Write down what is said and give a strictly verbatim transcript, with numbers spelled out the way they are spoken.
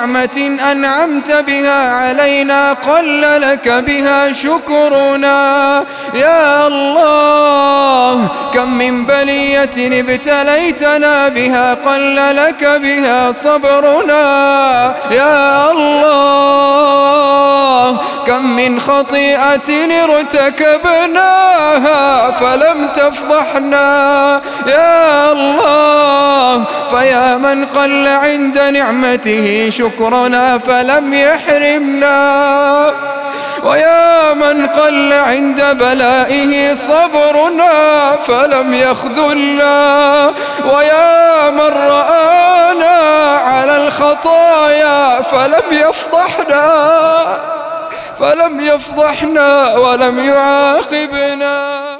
نعمة أنعمت بها علينا قل لك بها شكرنا. يا الله كم من بلية ابتليتنا بها قل لك بها صبرنا. يا الله كم من خطيئة ارتكبناها فلم تفضحنا. يا الله فيا من قل عند نعمته شكرنا فلم يحرمنا، ويا من قل عند بلائه صبرنا فلم يخذلنا، ويا من رآنا على الخطايا فلم يفضحنا فلم يفضحنا ولم يعاقبنا.